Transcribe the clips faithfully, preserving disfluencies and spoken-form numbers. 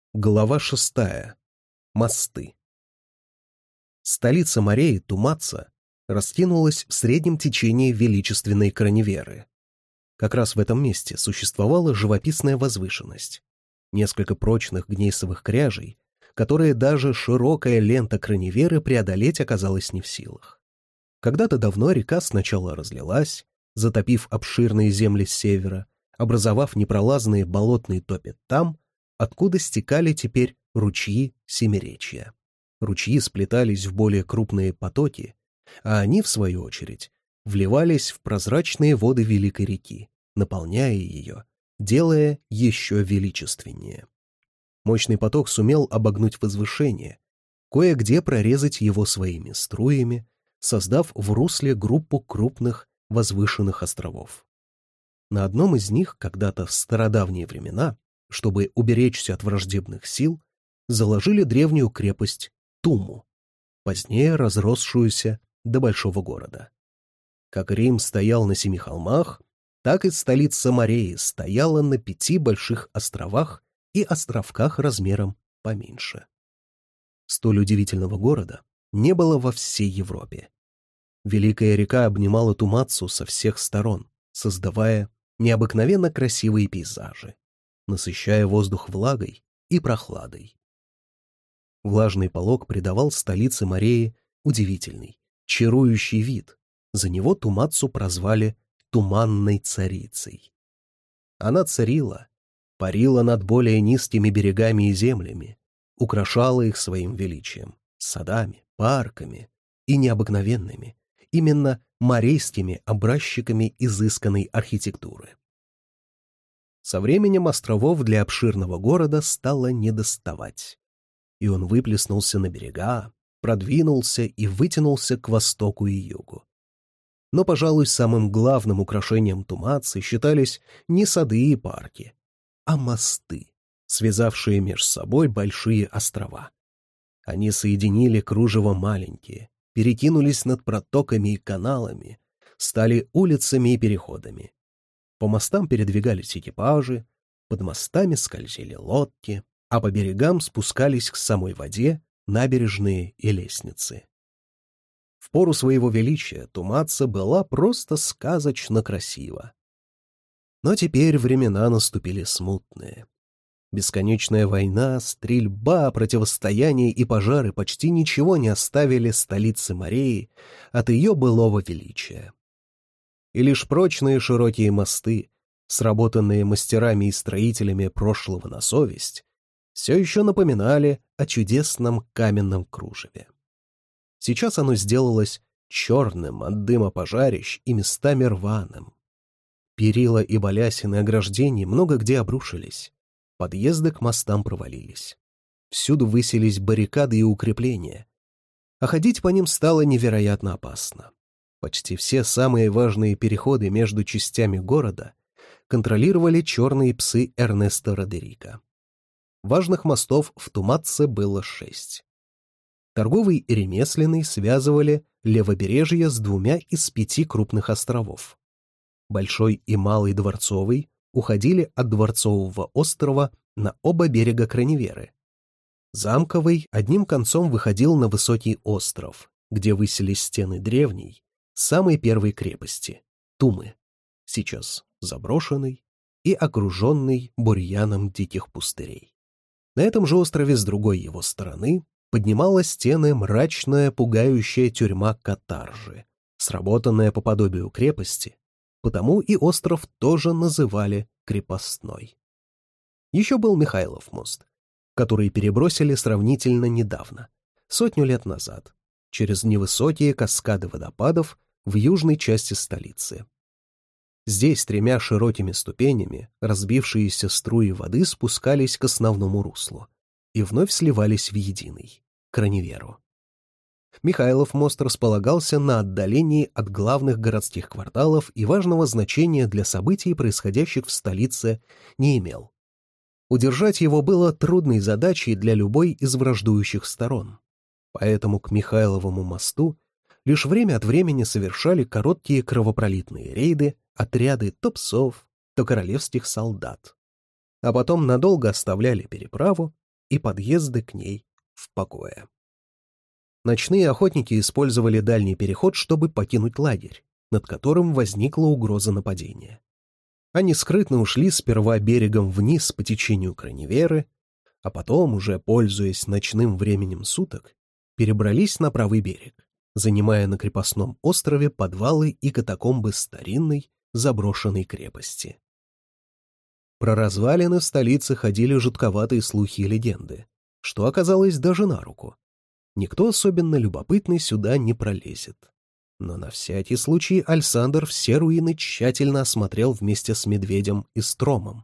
Глава шестая. Мосты. Столица морей, Тумаца, раскинулась в среднем течении величественной Краневеры. Как раз в этом месте существовала живописная возвышенность. Несколько прочных гнейсовых кряжей, которые даже широкая лента Краневеры преодолеть оказалась не в силах. Когда-то давно река сначала разлилась, затопив обширные земли с севера, образовав непролазные болотные топи там, откуда стекали теперь ручьи Семиречья. Ручьи сплетались в более крупные потоки, а они, в свою очередь, вливались в прозрачные воды великой реки, наполняя ее, делая еще величественнее. Мощный поток сумел обогнуть возвышение, кое-где прорезать его своими струями, создав в русле группу крупных возвышенных островов. На одном из них когда-то в стародавние времена, чтобы уберечься от враждебных сил, заложили древнюю крепость Туму, позднее разросшуюся до большого города. Как Рим стоял на семи холмах, так и столица Мореи стояла на пяти больших островах и островках размером поменьше. Столь удивительного города не было во всей Европе. Великая река обнимала Тумацу со всех сторон, создавая необыкновенно красивые пейзажи, насыщая воздух влагой и прохладой. Влажный полог придавал столице Мореи удивительный, чарующий вид. За него Тумацу прозвали «туманной царицей». Она царила, парила над более низкими берегами и землями, украшала их своим величием, садами, парками и необыкновенными, именно морейскими образчиками изысканной архитектуры. Со временем островов для обширного города стало недоставать, и он выплеснулся на берега, продвинулся и вытянулся к востоку и югу. Но, пожалуй, самым главным украшением Тумацы считались не сады и парки, а мосты, связавшие между собой большие острова. Они соединили кружево маленькие, перекинулись над протоками и каналами, стали улицами и переходами. По мостам передвигались экипажи, под мостами скользили лодки, а по берегам спускались к самой воде набережные и лестницы. В пору своего величия Тумаца была просто сказочно красива. Но теперь времена наступили смутные. Бесконечная война, стрельба, противостояние и пожары почти ничего не оставили столице Мореи от ее былого величия. И лишь прочные широкие мосты, сработанные мастерами и строителями прошлого на совесть, все еще напоминали о чудесном каменном кружеве. Сейчас оно сделалось черным от дыма пожарищ и местами рваным. Перила и балясины ограждений много где обрушились, подъезды к мостам провалились. Всюду высились баррикады и укрепления, а ходить по ним стало невероятно опасно. Почти все самые важные переходы между частями города контролировали черные псы Эрнесто Родерика. Важных мостов в Тумаце было шесть. Торговый и ремесленный связывали левобережье с двумя из пяти крупных островов. Большой и Малый Дворцовый уходили от Дворцового острова на оба берега Краневеры. Замковый одним концом выходил на высокий остров, где высились стены древней, самой первой крепости — Тумы, сейчас заброшенной и окруженной бурьяном диких пустырей. На этом же острове с другой его стороны поднимала стены мрачная, пугающая тюрьма Катаржи, сработанная по подобию крепости, потому и остров тоже называли крепостной. Еще был Михайлов мост, который перебросили сравнительно недавно, сотню лет назад, через невысокие каскады водопадов в южной части столицы. Здесь тремя широкими ступенями разбившиеся струи воды спускались к основному руслу и вновь сливались в единый — Краневеру. Михайлов мост располагался на отдалении от главных городских кварталов и важного значения для событий, происходящих в столице, не имел. Удержать его было трудной задачей для любой из враждующих сторон, поэтому к Михайловому мосту лишь время от времени совершали короткие кровопролитные рейды отряды то псов, то королевских солдат, а потом надолго оставляли переправу и подъезды к ней в покое. Ночные охотники использовали дальний переход, чтобы покинуть лагерь, над которым возникла угроза нападения. Они скрытно ушли сперва берегом вниз по течению Краневеры, а потом, уже пользуясь ночным временем суток, перебрались на правый берег, занимая на крепостном острове подвалы и катакомбы старинной заброшенной крепости. Про развалины в столице ходили жутковатые слухи и легенды, что оказалось даже на руку. Никто особенно любопытный сюда не пролезет. Но на всякий случай Альсандр все руины тщательно осмотрел вместе с Медведем и Стромом.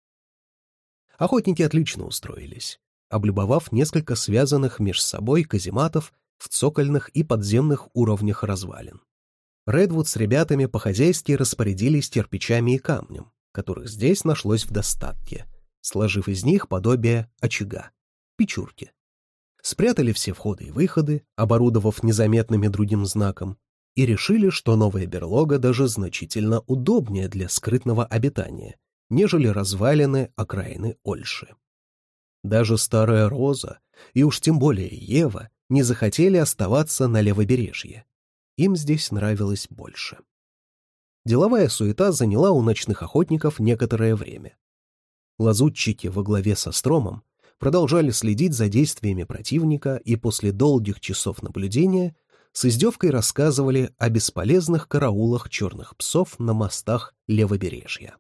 Охотники отлично устроились, облюбовав несколько связанных меж собой казематов в цокольных и подземных уровнях развалин. Редвуд с ребятами по-хозяйски распорядились кирпичами и камнем, которых здесь нашлось в достатке, сложив из них подобие очага, печурки. Спрятали все входы и выходы, оборудовав незаметными другим знаком, и решили, что новая берлога даже значительно удобнее для скрытного обитания, нежели развалины окраины Ольши. Даже старая Роза, и уж тем более Ева, не захотели оставаться на левобережье. Им здесь нравилось больше. Деловая суета заняла у ночных охотников некоторое время. Лазутчики во главе со Стромом продолжали следить за действиями противника и после долгих часов наблюдения с издевкой рассказывали о бесполезных караулах черных псов на мостах левобережья.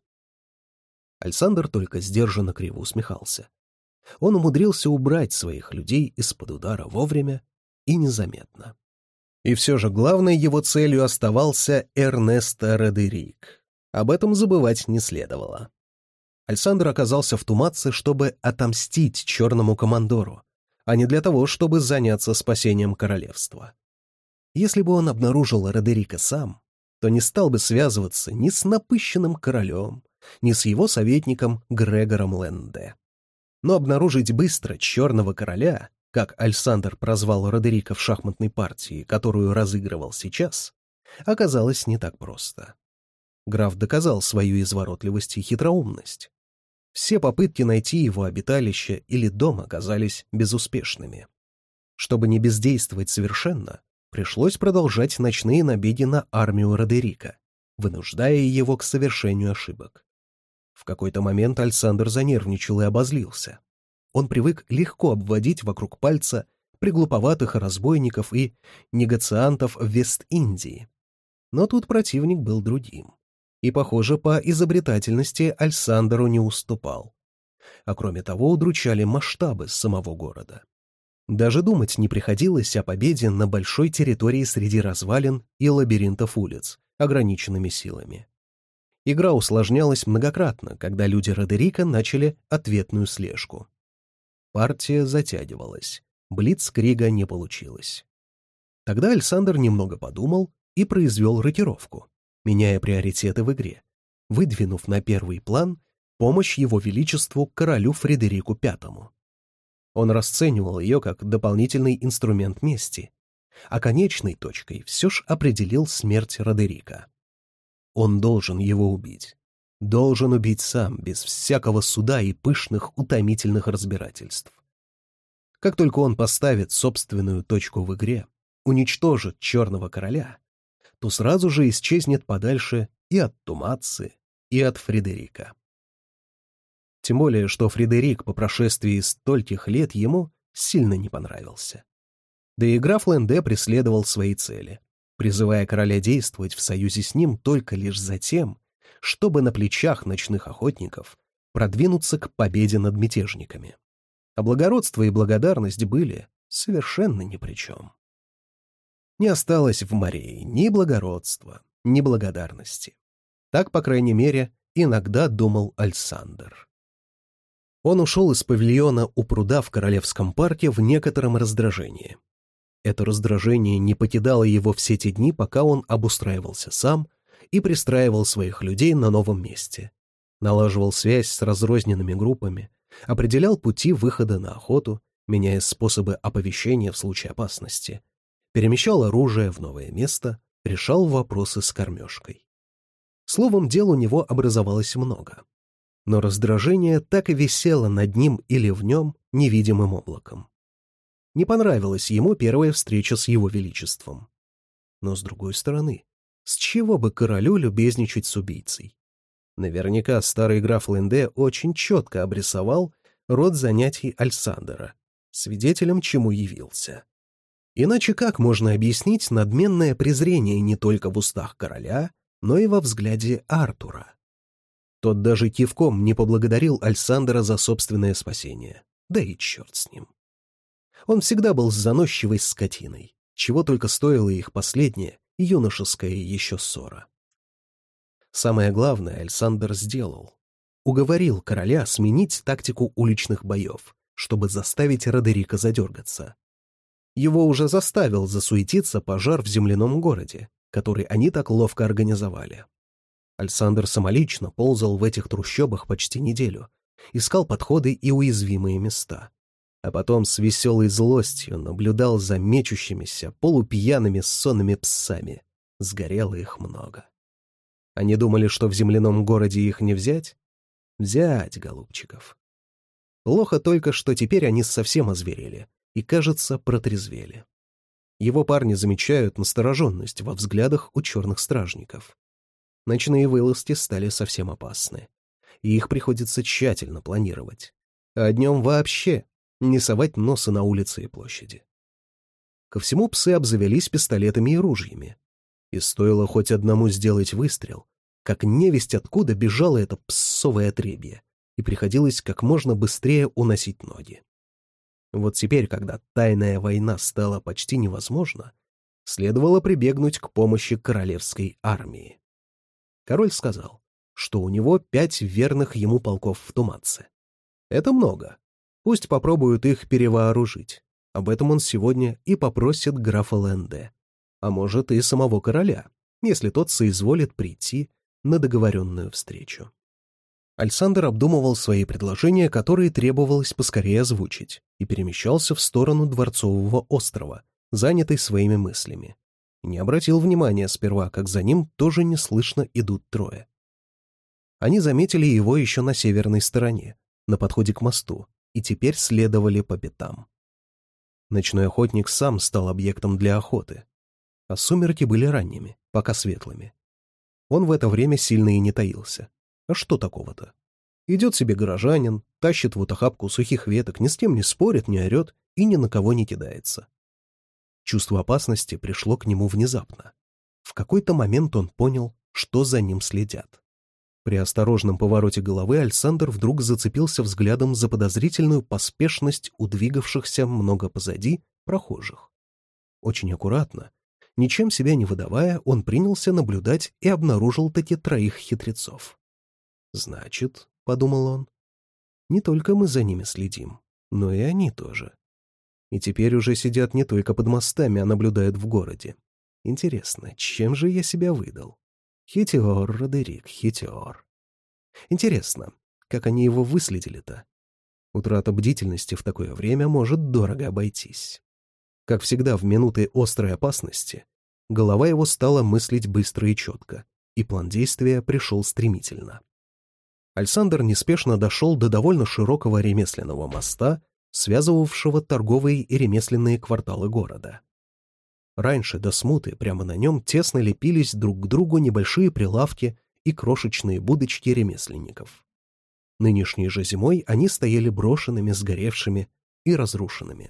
Альсандр только сдержанно криво усмехался. Он умудрился убрать своих людей из-под удара вовремя и незаметно. И все же главной его целью оставался Эрнесто Родерик. Об этом забывать не следовало. Альсандр оказался в Тумаце, чтобы отомстить черному командору, а не для того, чтобы заняться спасением королевства. Если бы он обнаружил Родерика сам, то не стал бы связываться ни с напыщенным королем, ни с его советником Грегором Ленде. Но обнаружить быстро черного короля, как Альсандр прозвал Родерика в шахматной партии, которую разыгрывал сейчас, оказалось не так просто. Граф доказал свою изворотливость и хитроумность. Все попытки найти его обиталище или дом оказались безуспешными. Чтобы не бездействовать совершенно, пришлось продолжать ночные набеги на армию Родерика, вынуждая его к совершению ошибок. В какой-то момент Альсандр занервничал и обозлился. Он привык легко обводить вокруг пальца приглуповатых разбойников и негациантов в Вест-Индии. Но тут противник был другим. И, похоже, по изобретательности Альсандру не уступал. А кроме того, удручали масштабы самого города. Даже думать не приходилось о победе на большой территории среди развалин и лабиринтов улиц, ограниченными силами. Игра усложнялась многократно, когда люди Родерика начали ответную слежку. Партия затягивалась, блицкрига не получилось. Тогда Альсандр немного подумал и произвел рокировку, меняя приоритеты в игре, выдвинув на первый план помощь его величеству королю Фредерику Пятому. Он расценивал ее как дополнительный инструмент мести, а конечной точкой все ж определил смерть Родерика. Он должен его убить. Должен убить сам, без всякого суда и пышных, утомительных разбирательств. Как только он поставит собственную точку в игре, уничтожит черного короля, то сразу же исчезнет подальше и от Тумацы, и от Фредерика. Тем более, что Фредерик по прошествии стольких лет ему сильно не понравился. Да и граф Ленде преследовал свои цели, призывая короля действовать в союзе с ним только лишь за тем, чтобы на плечах ночных охотников продвинуться к победе над мятежниками. А благородство и благодарность были совершенно ни при чем. Не осталось в Морее ни благородства, ни благодарности. Так, по крайней мере, иногда думал Альсандр. Он ушел из павильона у пруда в Королевском парке в некотором раздражении. Это раздражение не покидало его все те дни, пока он обустраивался сам и пристраивал своих людей на новом месте, налаживал связь с разрозненными группами, определял пути выхода на охоту, меняя способы оповещения в случае опасности, перемещал оружие в новое место, решал вопросы с кормежкой. Словом, дел у него образовалось много. Но раздражение так и висело над ним или в нем невидимым облаком. Не понравилась ему первая встреча с его величеством. Но, с другой стороны, с чего бы королю любезничать с убийцей? Наверняка старый граф Ленде очень четко обрисовал род занятий Альсандера, свидетелем чему явился. Иначе как можно объяснить надменное презрение не только в устах короля, но и во взгляде Артура? Тот даже кивком не поблагодарил Альсандера за собственное спасение. Да и черт с ним. Он всегда был заносчивой скотиной, чего только стоила их последняя, юношеская еще ссора. Самое главное Альсандер сделал. Уговорил короля сменить тактику уличных боев, чтобы заставить Родерика задергаться. Его уже заставил засуетиться пожар в земляном городе, который они так ловко организовали. Альсандер самолично ползал в этих трущобах почти неделю, искал подходы и уязвимые места, а потом с веселой злостью наблюдал за мечущимися, полупьяными сонными псами. Сгорело их много. Они думали, что в земляном городе их не взять? Взять, голубчиков. Плохо только, что теперь они совсем озверели и, кажется, протрезвели. Его парни замечают настороженность во взглядах у черных стражников. Ночные вылазки стали совсем опасны, и их приходится тщательно планировать. А днем вообще не совать носа на улице и площади. Ко всему псы обзавелись пистолетами и ружьями. И стоило хоть одному сделать выстрел, как невесть откуда бежало это псовое отребье, и приходилось как можно быстрее уносить ноги. Вот теперь, когда тайная война стала почти невозможна, следовало прибегнуть к помощи королевской армии. Король сказал, что у него пять верных ему полков в Туманце. Это много. Пусть попробуют их перевооружить. Об этом он сегодня и попросит графа Ленде. А может, и самого короля, если тот соизволит прийти на договоренную встречу. Альсандер обдумывал свои предложения, которые требовалось поскорее озвучить, и перемещался в сторону Дворцового острова, занятый своими мыслями. Не обратил внимания сперва, как за ним тоже неслышно идут трое. Они заметили его еще на северной стороне, на подходе к мосту, и теперь следовали по пятам. Ночной охотник сам стал объектом для охоты, а сумерки были ранними, пока светлыми. Он в это время сильно и не таился. А что такого-то? Идет себе горожанин, тащит вот охапку сухих веток, ни с кем не спорит, не орет и ни на кого не кидается. Чувство опасности пришло к нему внезапно. В какой-то момент он понял, что за ним следят. При осторожном повороте головы Альсандер вдруг зацепился взглядом за подозрительную поспешность у двигавшихся много позади прохожих. Очень аккуратно, ничем себя не выдавая, он принялся наблюдать и обнаружил таки троих хитрецов. «Значит, — подумал он, — не только мы за ними следим, но и они тоже. И теперь уже сидят не только под мостами, а наблюдают в городе. Интересно, чем же я себя выдал? Хитер, Родерик, хитер. Интересно, как они его выследили-то? Утрата бдительности в такое время может дорого обойтись». Как всегда в минуты острой опасности, голова его стала мыслить быстро и четко, и план действия пришел стремительно. Альсандер неспешно дошел до довольно широкого ремесленного моста, связывавшего торговые и ремесленные кварталы города. Раньше до смуты прямо на нем тесно лепились друг к другу небольшие прилавки и крошечные будочки ремесленников. Нынешней же зимой они стояли брошенными, сгоревшими и разрушенными.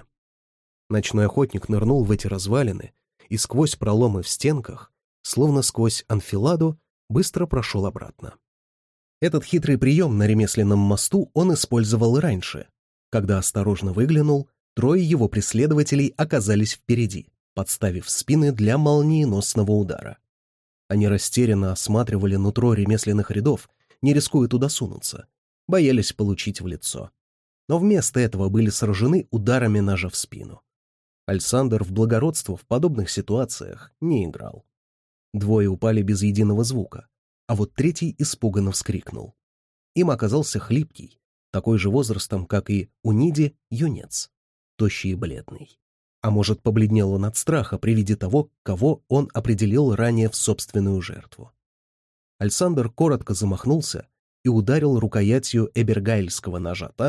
Ночной охотник нырнул в эти развалины и сквозь проломы в стенках, словно сквозь анфиладу, быстро прошел обратно. Этот хитрый прием на ремесленном мосту он использовал раньше. Когда осторожно выглянул, трое его преследователей оказались впереди, подставив спины для молниеносного удара. Они растерянно осматривали нутро ремесленных рядов, не рискуя туда сунуться, боялись получить в лицо. Но вместо этого были сражены ударами ножа в спину. Альсандер в благородство в подобных ситуациях не играл. Двое упали без единого звука, а вот третий испуганно вскрикнул. Им оказался хлипкий, такой же возрастом, как и у Ниди, юнец, тощий и бледный. А может, побледнел он от страха при виде того, кого он определил ранее в собственную жертву. Альсандер коротко замахнулся и ударил рукоятью эбергайльского ножа так,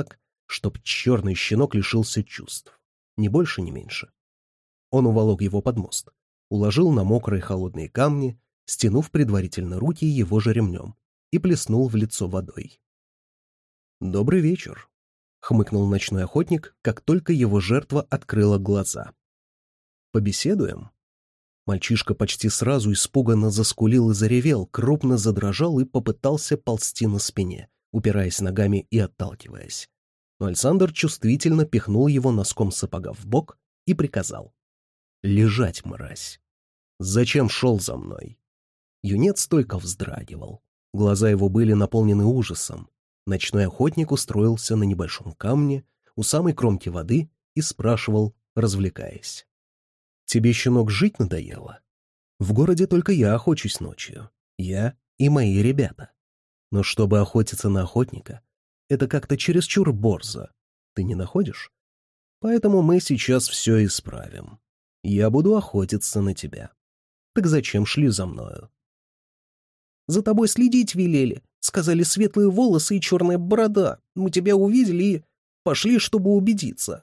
чтоб черный щенок лишился чувств. Ни больше, ни меньше. Он уволок его под мост, уложил на мокрые холодные камни, стянув предварительно руки его же ремнем, и плеснул в лицо водой. «Добрый вечер», — хмыкнул ночной охотник, как только его жертва открыла глаза. «Побеседуем?» Мальчишка почти сразу испуганно заскулил и заревел, крупно задрожал и попытался ползти на спине, упираясь ногами и отталкиваясь. Но Александр чувствительно пихнул его носком сапога в бок и приказал: «Лежать, мразь! Зачем шел за мной?» Юнец только вздрагивал. Глаза его были наполнены ужасом. Ночной охотник устроился на небольшом камне у самой кромки воды и спрашивал, развлекаясь: «Тебе, щенок, жить надоело? В городе только я охочусь ночью. Я и мои ребята. Но чтобы охотиться на охотника, это как-то чересчур борзо. Ты не находишь? Поэтому мы сейчас все исправим. Я буду охотиться на тебя. Так зачем шли за мною?» «За тобой следить велели. Сказали, светлые волосы и черная борода. Мы тебя увидели и пошли, чтобы убедиться».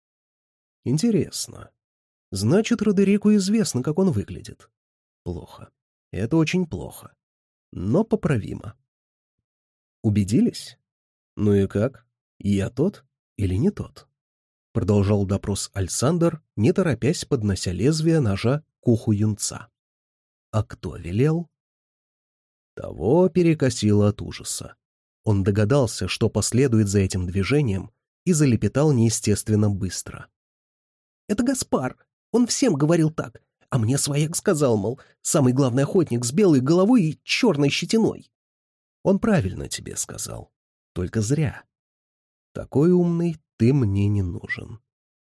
«Интересно. Значит, Родерику известно, как он выглядит. Плохо. Это очень плохо. Но поправимо. Убедились? Ну и как? Я тот или не тот?» Продолжал допрос Александр, не торопясь, поднося лезвие ножа к уху юнца. «А кто велел?» Того перекосило от ужаса. Он догадался, что последует за этим движением, и залепетал неестественно быстро. «Это Гаспар. Он всем говорил так. А мне свояк сказал, мол, самый главный охотник с белой головой и черной щетиной». «Он правильно тебе сказал. Только зря. Такой умный ты мне не нужен.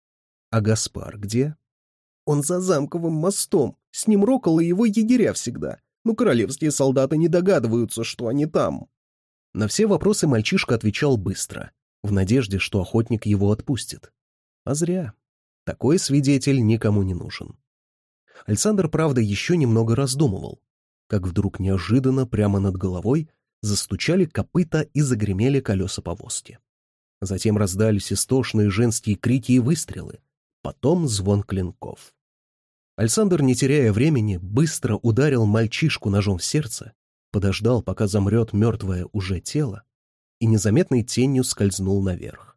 А Гаспар где?» «Он за замковым мостом. С ним Рокол и его егеря всегда. Но королевские солдаты не догадываются, что они там». На все вопросы мальчишка отвечал быстро, в надежде, что охотник его отпустит. А зря. Такой свидетель никому не нужен. Александр, правда, еще немного раздумывал, как вдруг неожиданно прямо над головой застучали копыта и загремели колеса повозки. Затем раздались истошные женские крики и выстрелы, потом звон клинков. Александр, не теряя времени, быстро ударил мальчишку ножом в сердце, подождал, пока замрет мертвое уже тело, и незаметной тенью скользнул наверх.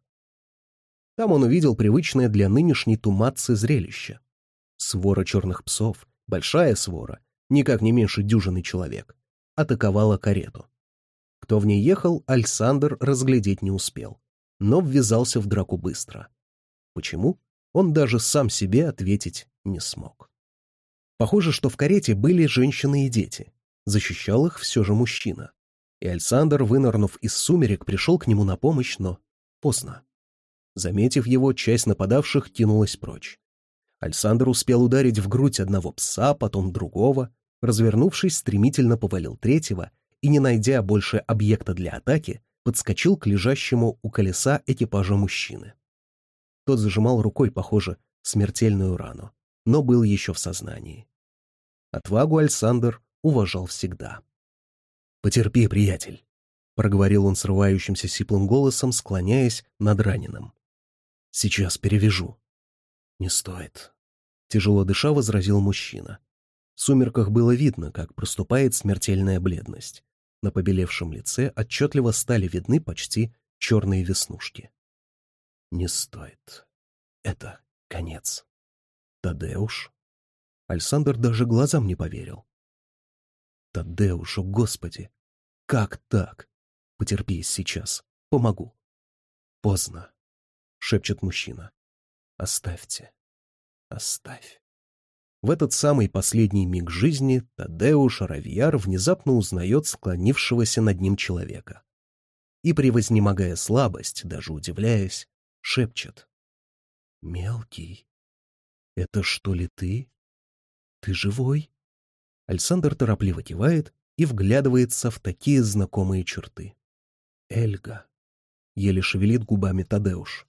Там он увидел привычное для нынешней Туматцы зрелище. Свора черных псов, большая свора, никак не меньше дюжины человек, атаковала карету. Кто в ней ехал, Александр разглядеть не успел, но ввязался в драку быстро. Почему? Он даже сам себе ответить не смог. Похоже, что в карете были женщины и дети. Защищал их все же мужчина. И Александр, вынырнув из сумерек, пришел к нему на помощь, но поздно. Заметив его, часть нападавших кинулась прочь. Александр успел ударить в грудь одного пса, потом другого, развернувшись, стремительно повалил третьего и, не найдя больше объекта для атаки, подскочил к лежащему у колеса экипажа мужчины. Тот зажимал рукой, похоже, смертельную рану, но был еще в сознании. Отвагу Александр уважал всегда. «Потерпи, приятель», — проговорил он срывающимся сиплым голосом, склоняясь над раненым. «Сейчас перевяжу». «Не стоит», — тяжело дыша возразил мужчина. В сумерках было видно, как проступает смертельная бледность. На побелевшем лице отчетливо стали видны почти черные веснушки. «Не стоит. Это конец. Тадеуш?» Александр даже глазам не поверил. «Тадеуш, о Господи! Как так? Потерпи сейчас. Помогу». «Поздно», — шепчет мужчина. «Оставьте. Оставь». В этот самый последний миг жизни Тадеуш Равияр внезапно узнает склонившегося над ним человека. И, превознемогая слабость, даже удивляясь, шепчет: «Мелкий, это что ли ты? Ты живой?» Александр торопливо кивает и вглядывается в такие знакомые черты. «Эльга», — еле шевелит губами Тадеуш.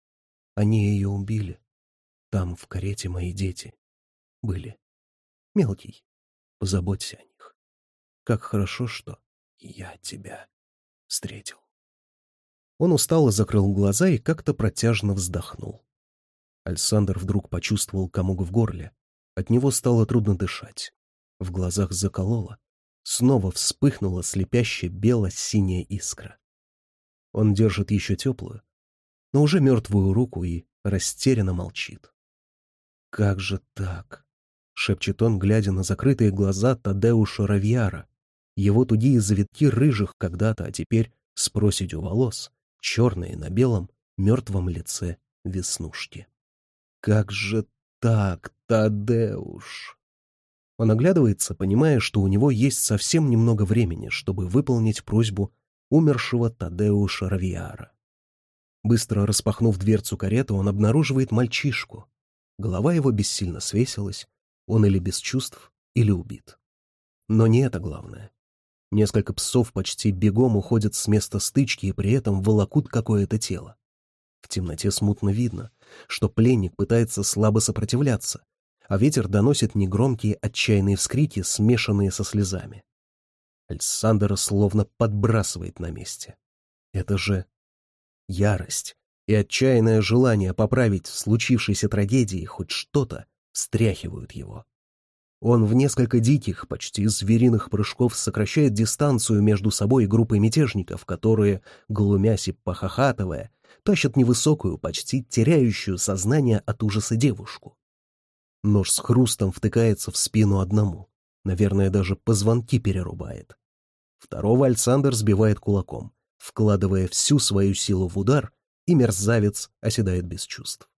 «Они ее убили. Там в карете мои дети были. Мелкий, позаботься о них. Как хорошо, что я тебя встретил». Он устало закрыл глаза и как-то протяжно вздохнул. Александр вдруг почувствовал комок в горле. От него стало трудно дышать. В глазах закололо. Снова вспыхнула слепящая бело-синяя искра. Он держит еще теплую, но уже мертвую руку и растерянно молчит. «Как же так?» — шепчет он, глядя на закрытые глаза Тадеуша Равьяра. Его тугие завитки рыжих когда-то, а теперь с проседью волос, черные на белом, мертвом лице веснушки. «Как же так, Тадеуш?» Он оглядывается, понимая, что у него есть совсем немного времени, чтобы выполнить просьбу умершего Тадеуша Равьяра. Быстро распахнув дверцу кареты, он обнаруживает мальчишку. Голова его бессильно свесилась, он или без чувств, или убит. Но не это главное. Несколько псов почти бегом уходят с места стычки и при этом волокут какое-то тело. В темноте смутно видно, что пленник пытается слабо сопротивляться, а ветер доносит негромкие отчаянные вскрики, смешанные со слезами. Александра словно подбрасывает на месте. Это же ярость и отчаянное желание поправить в случившейся трагедии хоть что-то встряхивают его. Он в несколько диких, почти звериных прыжков сокращает дистанцию между собой и группой мятежников, которые, глумясь и похохатывая, тащат невысокую, почти теряющую сознание от ужаса девушку. Нож с хрустом втыкается в спину одному, наверное, даже позвонки перерубает. Второго Александр сбивает кулаком, вкладывая всю свою силу в удар, и мерзавец оседает без чувств.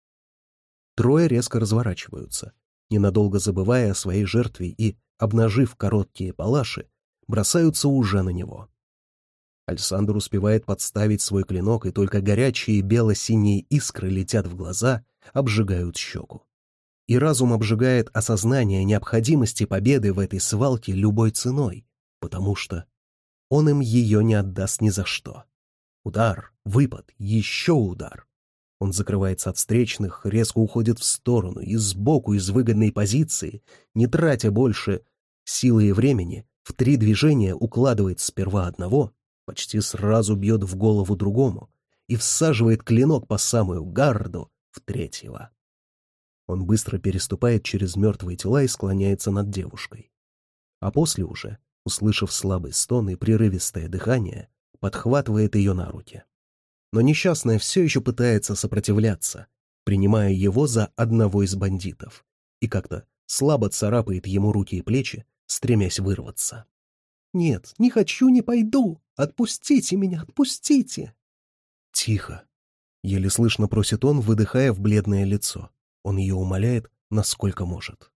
Трое резко разворачиваются, ненадолго забывая о своей жертве и, обнажив короткие палаши, бросаются уже на него. Александр успевает подставить свой клинок, и только горячие бело-синие искры летят в глаза, обжигают щеку. И разум обжигает осознание необходимости победы в этой свалке любой ценой, потому что он им ее не отдаст ни за что. Удар, выпад, еще удар. Он закрывается от встречных, резко уходит в сторону и сбоку из выгодной позиции, не тратя больше силы и времени, в три движения укладывает сперва одного, почти сразу бьет в голову другому и всаживает клинок по самую гарду в третьего. Он быстро переступает через мертвые тела и склоняется над девушкой. А после уже, услышав слабый стон и прерывистое дыхание, подхватывает ее на руки. Но несчастная все еще пытается сопротивляться, принимая его за одного из бандитов, и как-то слабо царапает ему руки и плечи, стремясь вырваться. «Нет, не хочу, не пойду! Отпустите меня, отпустите!» «Тихо!» — еле слышно просит он, выдыхая в бледное лицо. Он ее умоляет, насколько может.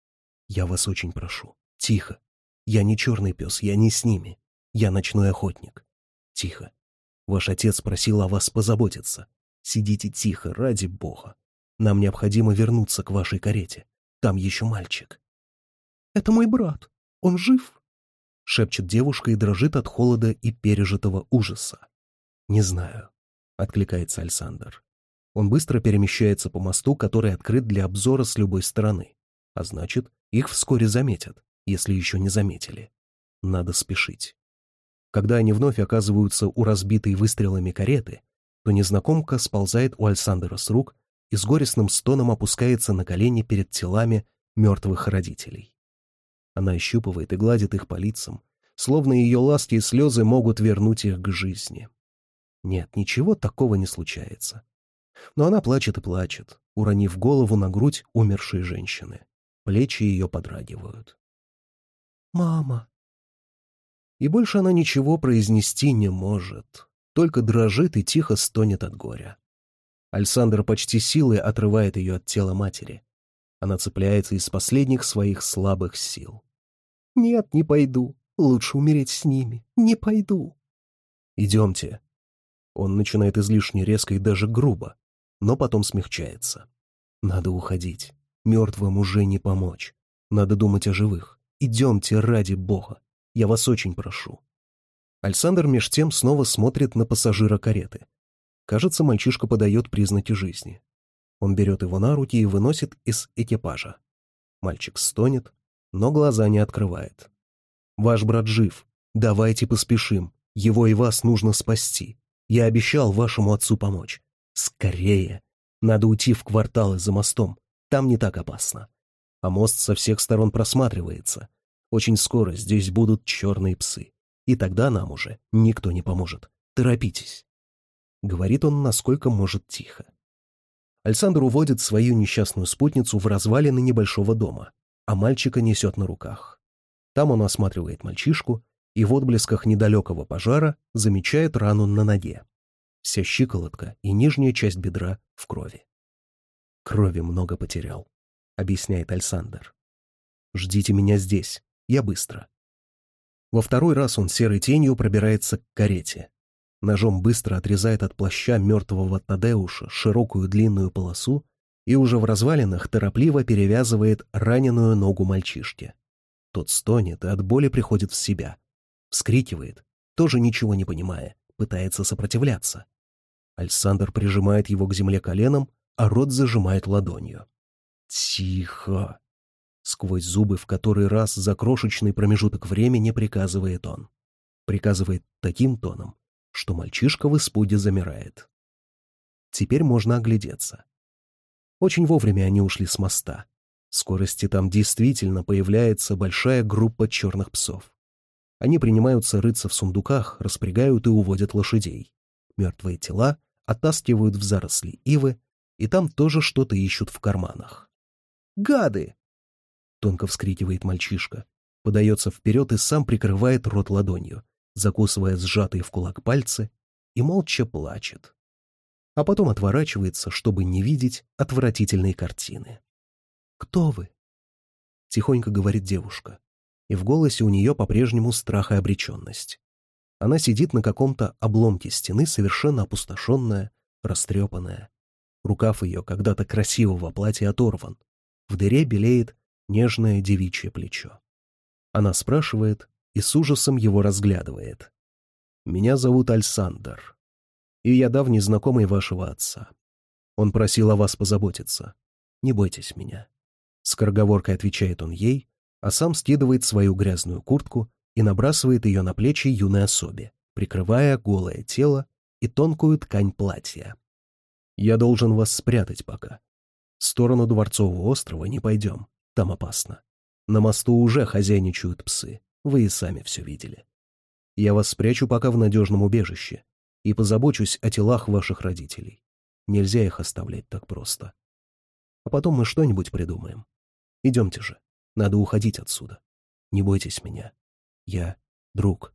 «Я вас очень прошу, тихо! Я не черный пес, я не с ними. Я ночной охотник. Тихо! Ваш отец просил о вас позаботиться. Сидите тихо, ради бога. Нам необходимо вернуться к вашей карете. Там еще мальчик». «Это мой брат. Он жив?» — шепчет девушка и дрожит от холода и пережитого ужаса. «Не знаю», — откликается Александр. Он быстро перемещается по мосту, который открыт для обзора с любой стороны. А значит, их вскоре заметят, если еще не заметили. Надо спешить. Когда они вновь оказываются у разбитой выстрелами кареты, то незнакомка сползает у Александра с рук и с горестным стоном опускается на колени перед телами мертвых родителей. Она ощупывает и гладит их по лицам, словно ее ласки и слезы могут вернуть их к жизни. Нет, ничего такого не случается. Но она плачет и плачет, уронив голову на грудь умершей женщины. Плечи ее подрагивают. «Мама!» И больше она ничего произнести не может, только дрожит и тихо стонет от горя. Александр почти силой отрывает ее от тела матери. Она цепляется из последних своих слабых сил. «Нет, не пойду. Лучше умереть с ними. Не пойду». «Идемте». Он начинает излишне резко и даже грубо, но потом смягчается. «Надо уходить. Мертвым уже не помочь. Надо думать о живых. Идемте ради бога. Я вас очень прошу». Александр меж тем снова смотрит на пассажира кареты. Кажется, мальчишка подает признаки жизни. Он берет его на руки и выносит из экипажа. Мальчик стонет, но глаза не открывает. «Ваш брат жив. Давайте поспешим. Его и вас нужно спасти. Я обещал вашему отцу помочь. Скорее! Надо уйти в кварталы за мостом. Там не так опасно. А мост со всех сторон просматривается. Очень скоро здесь будут черные псы. И тогда нам уже никто не поможет. Торопитесь!» Говорит он, насколько может, тихо. Александр уводит свою несчастную спутницу в развалины небольшого дома, а мальчика несет на руках. Там он осматривает мальчишку и в отблесках недалекого пожара замечает рану на ноге. Вся щиколотка и нижняя часть бедра в крови. «Крови много потерял», — объясняет Александр. «Ждите меня здесь, я быстро». Во второй раз он серой тенью пробирается к карете. Ножом быстро отрезает от плаща мертвого Тадеуша широкую длинную полосу и уже в развалинах торопливо перевязывает раненую ногу мальчишки. Тот стонет и от боли приходит в себя. Вскрикивает, тоже ничего не понимая, пытается сопротивляться. Александр прижимает его к земле коленом, а рот зажимает ладонью. «Тихо!» Сквозь зубы в который раз за крошечный промежуток времени приказывает он. Приказывает таким тоном, что мальчишка в испуге замирает. Теперь можно оглядеться. Очень вовремя они ушли с моста. В скорости там действительно появляется большая группа черных псов. Они принимаются рыться в сундуках, распрягают и уводят лошадей. Мертвые тела оттаскивают в заросли ивы, и там тоже что-то ищут в карманах. «Гады!» — тонко вскрикивает мальчишка, подается вперед и сам прикрывает рот ладонью, закусывая сжатые в кулак пальцы, и молча плачет. А потом отворачивается, чтобы не видеть отвратительной картины. «Кто вы?» — тихонько говорит девушка, и в голосе у нее по-прежнему страх и обреченность. Она сидит на каком-то обломке стены, совершенно опустошенная, растрепанная. Рукав ее когда-то красивого платья оторван. В дыре белеет нежное девичье плечо. Она спрашивает и с ужасом его разглядывает. «Меня зовут Александр, и я давний знакомый вашего отца. Он просил о вас позаботиться. Не бойтесь меня». Скороговоркой отвечает он ей, а сам скидывает свою грязную куртку и набрасывает ее на плечи юной особе, прикрывая голое тело и тонкую ткань платья. «Я должен вас спрятать пока. В сторону Дворцового острова не пойдем, там опасно. На мосту уже хозяйничают псы, вы и сами все видели. Я вас спрячу пока в надежном убежище и позабочусь о телах ваших родителей. Нельзя их оставлять так просто. А потом мы что-нибудь придумаем. Идемте же, надо уходить отсюда. Не бойтесь меня. Я друг».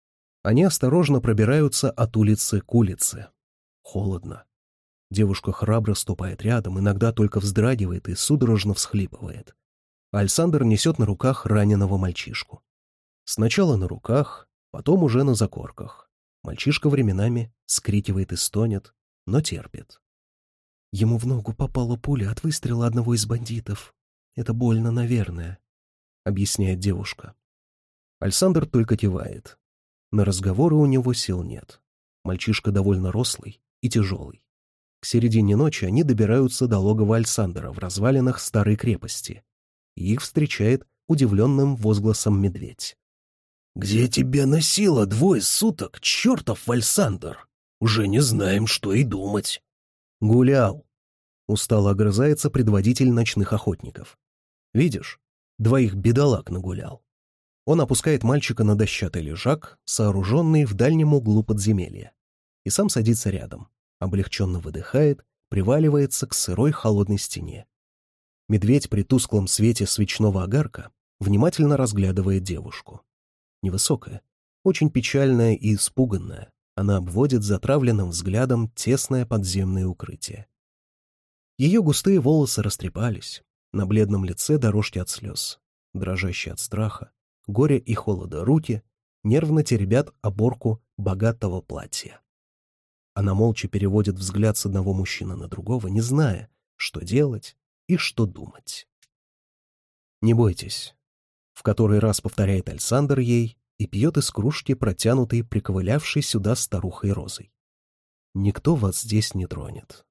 Они осторожно пробираются от улицы к улице. Холодно. Девушка храбро ступает рядом, иногда только вздрагивает и судорожно всхлипывает. А Александр несет на руках раненого мальчишку. Сначала на руках, потом уже на закорках. Мальчишка временами скрикивает и стонет, но терпит. «Ему в ногу попала пуля от выстрела одного из бандитов. Это больно, наверное», — объясняет девушка. Александр только кивает. На разговоры у него сил нет. Мальчишка довольно рослый и тяжелый. К середине ночи они добираются до логова Александра в развалинах старой крепости. И их встречает удивленным возгласом медведь. «Где тебя носило двое суток, чертов Александр? Уже не знаем, что и думать». «Гулял», — устало огрызается предводитель ночных охотников. «Видишь, двоих бедолаг нагулял». Он опускает мальчика на дощатый лежак, сооруженный в дальнем углу подземелья, и сам садится рядом, облегченно выдыхает, приваливается к сырой холодной стене. Медведь при тусклом свете свечного огарка внимательно разглядывает девушку. Невысокая, очень печальная и испуганная, она обводит затравленным взглядом тесное подземное укрытие. Ее густые волосы растрепались, на бледном лице дорожки от слез, дрожащие от страха, горя и холода руки нервно теребят оборку богатого платья. Она молча переводит взгляд с одного мужчины на другого, не зная, что делать и что думать. «Не бойтесь», — в который раз повторяет Александр ей и пьет из кружки, протянутой приковылявшей сюда старухой Розой. «Никто вас здесь не тронет».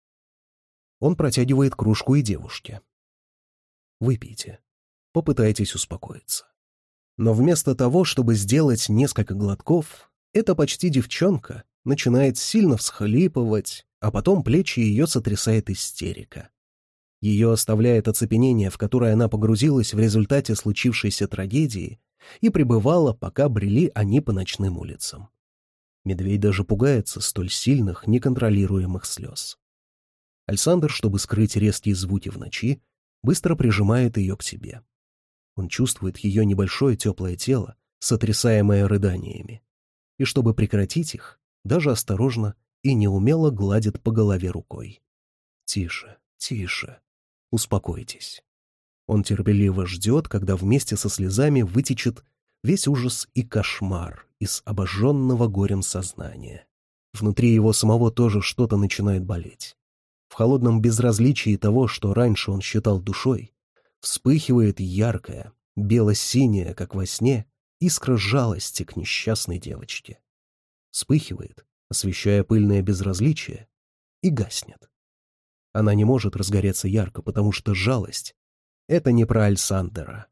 Он протягивает кружку и девушке. «Выпейте, попытайтесь успокоиться». Но вместо того, чтобы сделать несколько глотков, эта почти девчонка начинает сильно всхлипывать, а потом плечи ее сотрясает истерика. Ее оставляет оцепенение, в которое она погрузилась в результате случившейся трагедии и пребывала, пока брели они по ночным улицам. Медведь даже пугается столь сильных, неконтролируемых слез. Александр, чтобы скрыть резкие звуки в ночи, быстро прижимает ее к себе. Он чувствует ее небольшое теплое тело, сотрясаемое рыданиями, и, чтобы прекратить их, даже осторожно и неумело гладит по голове рукой. «Тише, тише, успокойтесь». Он терпеливо ждет, когда вместе со слезами вытечет весь ужас и кошмар из обожженного горем сознания. Внутри его самого тоже что-то начинает болеть. В холодном безразличии того, что раньше он считал душой, вспыхивает яркая, бело-синяя, как во сне, искра жалости к несчастной девочке. Вспыхивает, освещая пыльное безразличие, и гаснет. Она не может разгореться ярко, потому что жалость — это не про Александра.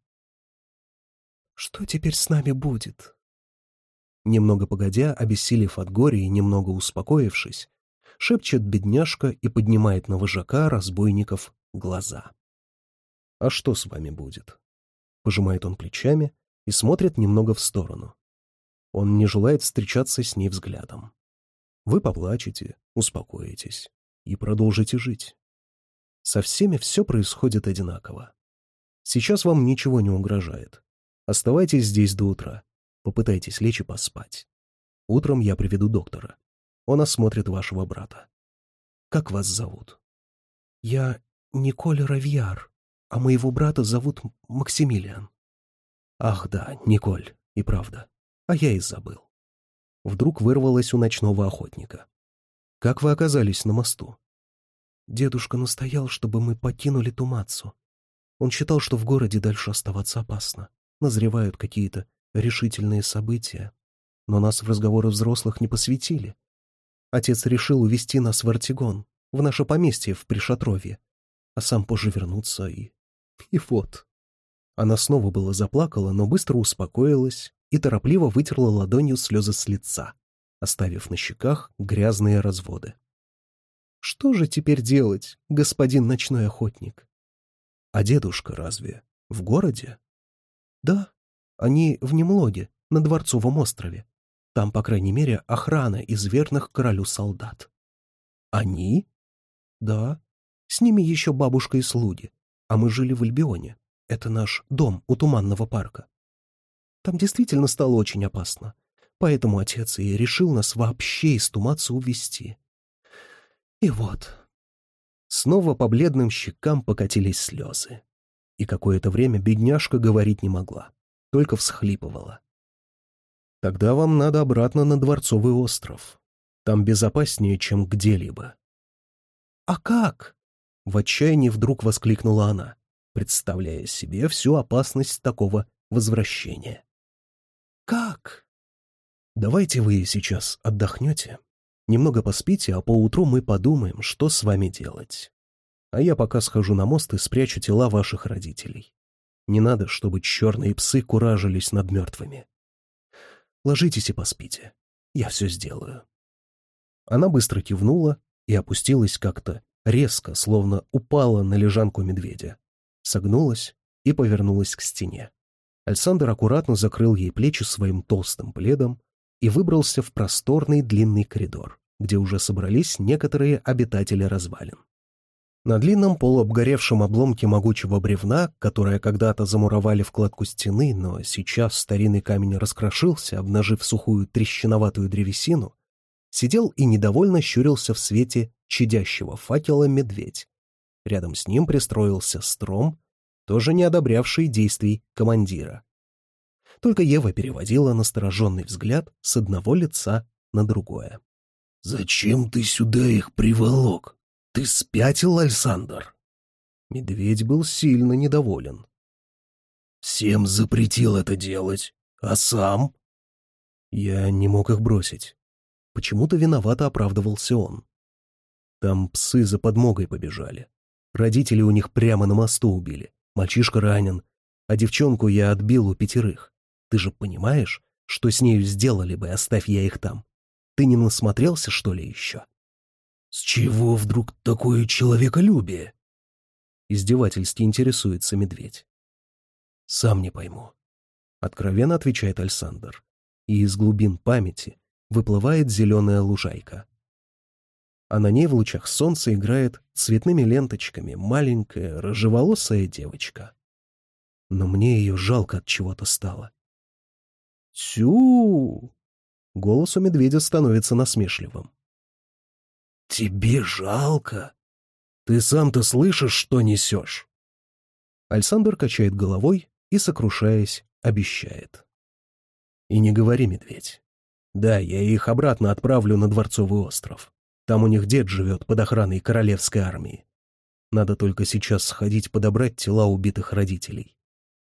«Что теперь с нами будет?» Немного погодя, обессилев от горя и немного успокоившись, шепчет бедняжка и поднимает на вожака разбойников глаза. «А что с вами будет?» Пожимает он плечами и смотрит немного в сторону. Он не желает встречаться с ней взглядом. Вы поплачете, успокоитесь и продолжите жить. Со всеми все происходит одинаково. Сейчас вам ничего не угрожает. Оставайтесь здесь до утра. Попытайтесь лечь и поспать. Утром я приведу доктора. Он осмотрит вашего брата. Как вас зовут? Я Николь Равьяр, а моего брата зовут Максимилиан. Ах да, Николь, и правда. А я и забыл. Вдруг вырвалось у ночного охотника. Как вы оказались на мосту? Дедушка настоял, чтобы мы покинули Тумацу. Он считал, что в городе дальше оставаться опасно. Назревают какие-то решительные события. Но нас в разговоры взрослых не посвятили. Отец решил увезти нас в Артигон, в наше поместье в Пришатровье, а сам позже вернуться и... И вот. Она снова было заплакала, но быстро успокоилась и торопливо вытерла ладонью слезы с лица, оставив на щеках грязные разводы. «Что же теперь делать, господин ночной охотник?» «А дедушка разве в городе?» «Да, они в Немлоге, на Дворцовом острове. Там, по крайней мере, охрана из верных королю солдат». «Они?» «Да, с ними еще бабушка и слуги, а мы жили в Альбионе. Это наш дом у Туманного парка. Там действительно стало очень опасно, поэтому отец и решил нас вообще из Тумаца увезти. И вот...» Снова по бледным щекам покатились слезы. И какое-то время бедняжка говорить не могла, только всхлипывала. «Тогда вам надо обратно на Дворцовый остров. Там безопаснее, чем где-либо». «А как?» — в отчаянии вдруг воскликнула она, представляя себе всю опасность такого возвращения. «Как?» «Давайте вы сейчас отдохнете, немного поспите, а поутру мы подумаем, что с вами делать. А я пока схожу на мост и спрячу тела ваших родителей. Не надо, чтобы черные псы куражились над мертвыми. Ложитесь и поспите. Я все сделаю». Она быстро кивнула и опустилась как-то резко, словно упала на лежанку медведя. Согнулась и повернулась к стене. Александр аккуратно закрыл ей плечи своим толстым пледом и выбрался в просторный длинный коридор, где уже собрались некоторые обитатели развалин. На длинном полуобгоревшем обломке могучего бревна, которое когда-то замуровали в кладку стены, но сейчас старинный камень раскрошился, обнажив сухую трещиноватую древесину, сидел и недовольно щурился в свете чадящего факела медведь. Рядом с ним пристроился Стром, тоже не одобрявший действий командира. Только Ева переводила настороженный взгляд с одного лица на другое. «Зачем ты сюда их приволок? Ты спятил, Александр?» Медведь был сильно недоволен. «Всем запретил это делать, а сам?» Я не мог их бросить. Почему-то виновато оправдывался он. Там псы за подмогой побежали. Родители у них прямо на мосту убили. Мальчишка ранен, а девчонку я отбил у пятерых. Ты же понимаешь, что с нею сделали бы, оставь я их там? Ты не насмотрелся, что ли, еще?» «С чего вдруг такое человеколюбие?» Издевательски интересуется медведь. «Сам не пойму», — откровенно отвечает Александр. И из глубин памяти выплывает зеленая лужайка. А на ней в лучах солнца играет цветными ленточками маленькая рыжеволосая девочка. Но мне ее жалко от чего-то стало. «Тю!» — голос у медведя становится насмешливым. «Тебе жалко? Ты сам-то слышишь, что несешь?» Александр качает головой и, сокрушаясь, обещает. «И не говори, медведь. Да, я их обратно отправлю на Дворцовый остров. Там у них дед живет под охраной королевской армии. Надо только сейчас сходить подобрать тела убитых родителей».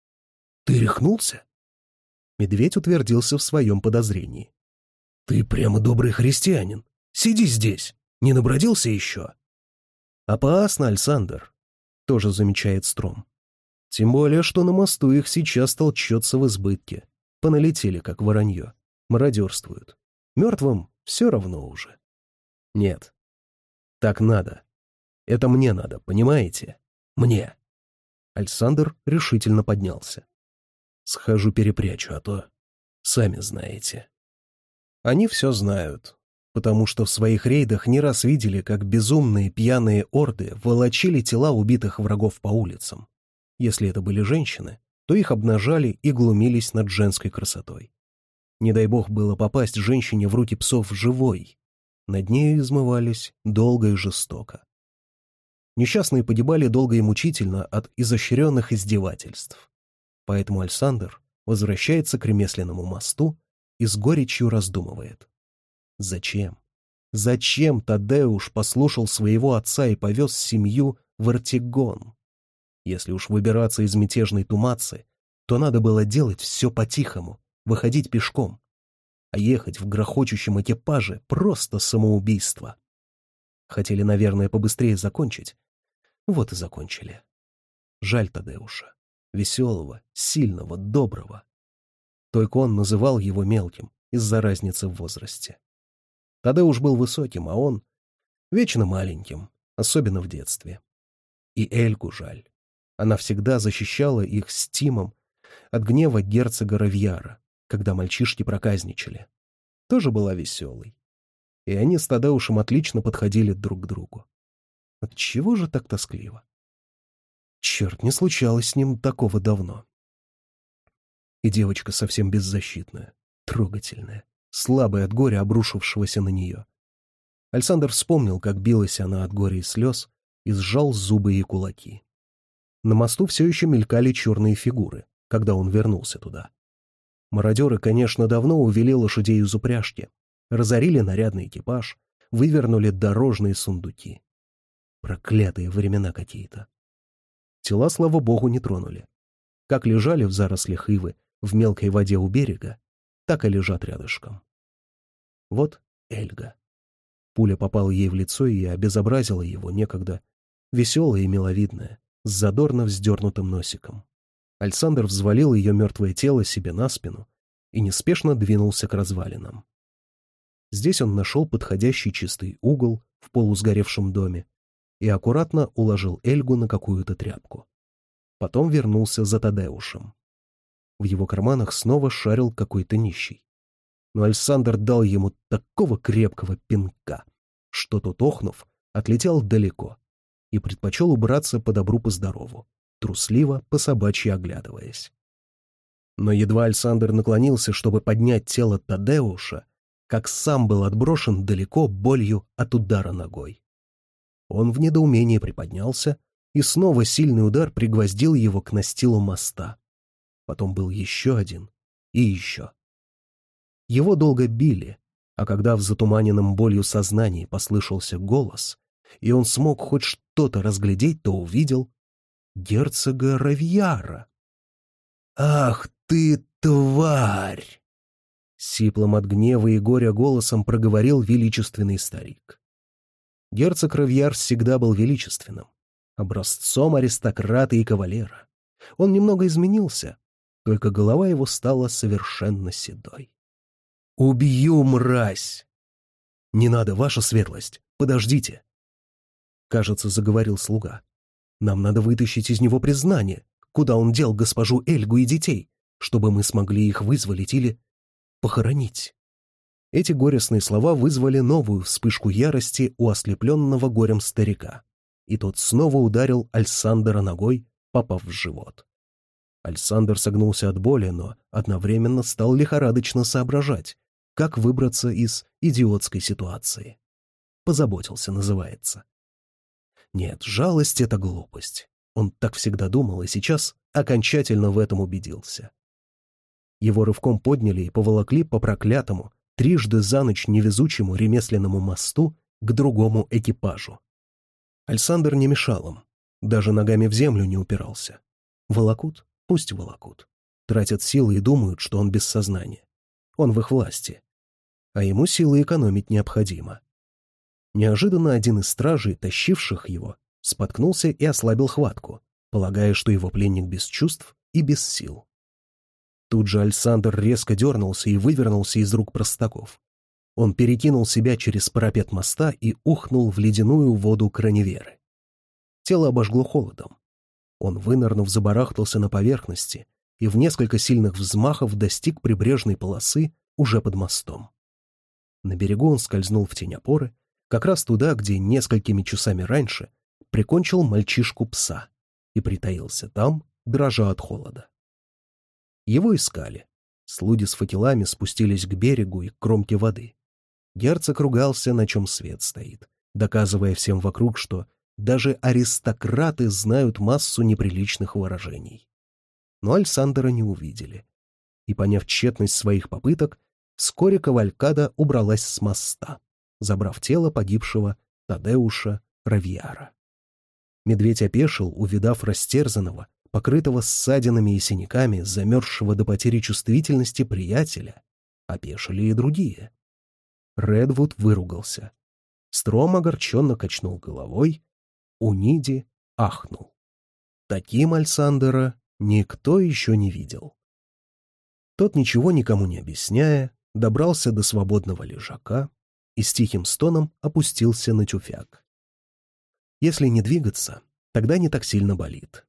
«Ты рехнулся?» Медведь утвердился в своем подозрении. «Ты прямо добрый христианин. Сиди здесь. Не набродился еще?» «Опасно, Александр», — тоже замечает Стром. «Тем более, что на мосту их сейчас толчется в избытке. Поналетели, как воронье. Мародерствуют. Мертвым все равно уже». «Нет. Так надо. Это мне надо, понимаете? Мне». Александр решительно поднялся. «Схожу перепрячу, а то сами знаете». Они все знают, потому что в своих рейдах не раз видели, как безумные пьяные орды волочили тела убитых врагов по улицам. Если это были женщины, то их обнажали и глумились над женской красотой. Не дай бог было попасть женщине в руки псов живой. Над нею измывались долго и жестоко. Несчастные погибали долго и мучительно от изощренных издевательств. Поэтому Александр возвращается к ремесленному мосту и с горечью раздумывает. Зачем? Зачем Тадеуш послушал своего отца и повез семью в Артигон? Если уж выбираться из мятежной Тумацы, то надо было делать все по-тихому, выходить пешком. А ехать в грохочущем экипаже — просто самоубийство. Хотели, наверное, побыстрее закончить. Вот и закончили. Жаль Тадеуша. Веселого, сильного, доброго. Только он называл его мелким из-за разницы в возрасте. Тадеуш был высоким, а он вечно маленьким, особенно в детстве. И Эльгу жаль. Она всегда защищала их с Тимом от гнева герцога Равьяра, когда мальчишки проказничали. Тоже была веселой. И они с Тадеушем отлично подходили друг к другу. Отчего же так тоскливо? Черт, не случалось с ним такого давно. И девочка совсем беззащитная, трогательная, слабая от горя, обрушившегося на нее. Александр вспомнил, как билась она от горя и слез, и сжал зубы и кулаки. На мосту все еще мелькали черные фигуры, когда он вернулся туда. Мародеры, конечно, давно увели лошадей из упряжки, разорили нарядный экипаж, вывернули дорожные сундуки. Проклятые времена какие-то. Тела, слава богу, не тронули. Как лежали в зарослях ивы в мелкой воде у берега, так и лежат рядышком. Вот Эльга. Пуля попала ей в лицо и обезобразила его некогда веселая и миловидная, с задорно вздернутым носиком. Александр взвалил ее мертвое тело себе на спину и неспешно двинулся к развалинам. Здесь он нашел подходящий чистый угол в полусгоревшем доме и аккуратно уложил Эльгу на какую-то тряпку. Потом вернулся за Тадеушем. В его карманах снова шарил какой-то нищий. Но Александр дал ему такого крепкого пинка, что тот, охнув, отлетел далеко и предпочел убраться по добру по здорову, трусливо по собачьи оглядываясь. Но едва Александр наклонился, чтобы поднять тело Тадеуша, как сам был отброшен далеко болью от удара ногой. Он в недоумении приподнялся, и снова сильный удар пригвоздил его к настилу моста. Потом был еще один и еще. Его долго били, а когда в затуманенном болью сознании послышался голос, и он смог хоть что-то разглядеть, то увидел герцога Равьяра. «Ах ты, тварь!» Сиплым от гнева и горя голосом проговорил величественный старик. Герцог Равьяр всегда был величественным, образцом аристократа и кавалера. Он немного изменился, только голова его стала совершенно седой. «Убью, мразь! «Не надо, ваша светлость! Подождите!» Кажется, заговорил слуга. «Нам надо вытащить из него признание, куда он дел госпожу Эльгу и детей, чтобы мы смогли их вызволить или похоронить». Эти горестные слова вызвали новую вспышку ярости у ослепленного горем старика, и тот снова ударил Альсандера ногой, попав в живот. Альсандер согнулся от боли, но одновременно стал лихорадочно соображать, как выбраться из идиотской ситуации. Позаботился, называется. Нет, жалость — это глупость. Он так всегда думал, и сейчас окончательно в этом убедился. Его рывком подняли и поволокли по проклятому, трижды за ночь невезучему ремесленному мосту к другому экипажу. Альсандер не мешал им, даже ногами в землю не упирался. Волокут? Пусть волокут. Тратят силы и думают, что он без сознания. Он в их власти. А ему силы экономить необходимо. Неожиданно один из стражей, тащивших его, споткнулся и ослабил хватку, полагая, что его пленник без чувств и без сил. Тут же Альсандер резко дернулся и вывернулся из рук простаков. Он перекинул себя через парапет моста и ухнул в ледяную воду Краневеры. Тело обожгло холодом. Он, вынырнув, забарахтался на поверхности и в несколько сильных взмахов достиг прибрежной полосы уже под мостом. На берегу он скользнул в тень опоры, как раз туда, где несколькими часами раньше прикончил мальчишку-пса и притаился там, дрожа от холода. Его искали. Слуги с факелами спустились к берегу и к кромке воды. Герцог ругался, на чем свет стоит, доказывая всем вокруг, что даже аристократы знают массу неприличных выражений. Но Альсандера не увидели. И, поняв тщетность своих попыток, вскоре кавалькада убралась с моста, забрав тело погибшего Тадеуша Равьяра. Медведь опешил, увидав растерзанного, покрытого ссадинами и синяками, замерзшего до потери чувствительности приятеля. Опешили и другие. Редвуд выругался. Стром огорченно качнул головой. Униди ахнул. Таким Альсандера никто еще не видел. Тот, ничего никому не объясняя, добрался до свободного лежака и с тихим стоном опустился на тюфяк. Если не двигаться, тогда не так сильно болит.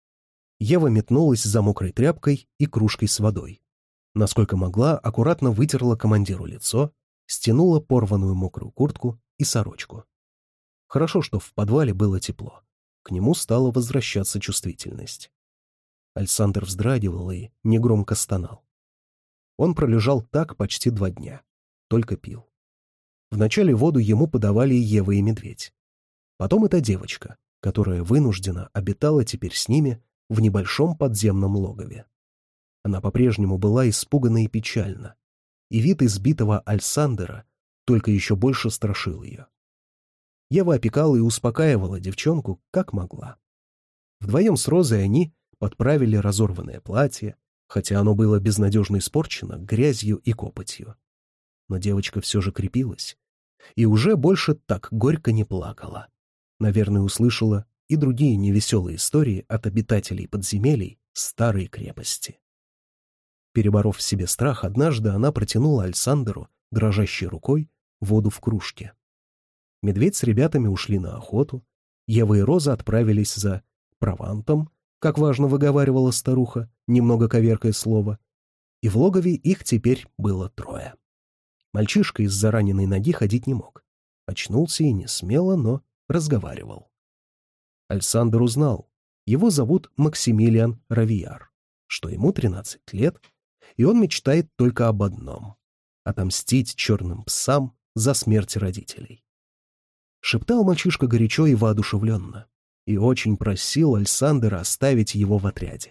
Ева метнулась за мокрой тряпкой и кружкой с водой. Насколько могла, аккуратно вытерла командиру лицо, стянула порванную мокрую куртку и сорочку. Хорошо, что в подвале было тепло. К нему стала возвращаться чувствительность. Альсандер вздрагивал и негромко стонал. Он пролежал так почти два дня. Только пил. Вначале воду ему подавали Ева и Медведь. Потом эта девочка, которая вынуждена обитала теперь с ними в небольшом подземном логове. Она по-прежнему была испугана и печальна, и вид избитого Альсандера только еще больше страшил ее. Ева опекала и успокаивала девчонку, как могла. Вдвоем с Розой они подправили разорванное платье, хотя оно было безнадежно испорчено грязью и копотью. Но девочка все же крепилась и уже больше так горько не плакала. Наверное, услышала и другие невеселые истории от обитателей подземелий старой крепости. Переборов в себе страх, однажды она протянула Альсандеру дрожащей рукой воду в кружке. Медведь с ребятами ушли на охоту, Ева и Роза отправились за провантом, как важно выговаривала старуха, немного коверкая слово, и в логове их теперь было трое. Мальчишка из-за раненой ноги ходить не мог. Очнулся и не смело, но разговаривал. Альсандер узнал, его зовут Максимилиан Равьяр, что ему тринадцать лет, и он мечтает только об одном — отомстить черным псам за смерть родителей. Шептал мальчишка горячо и воодушевленно, и очень просил Альсандера оставить его в отряде.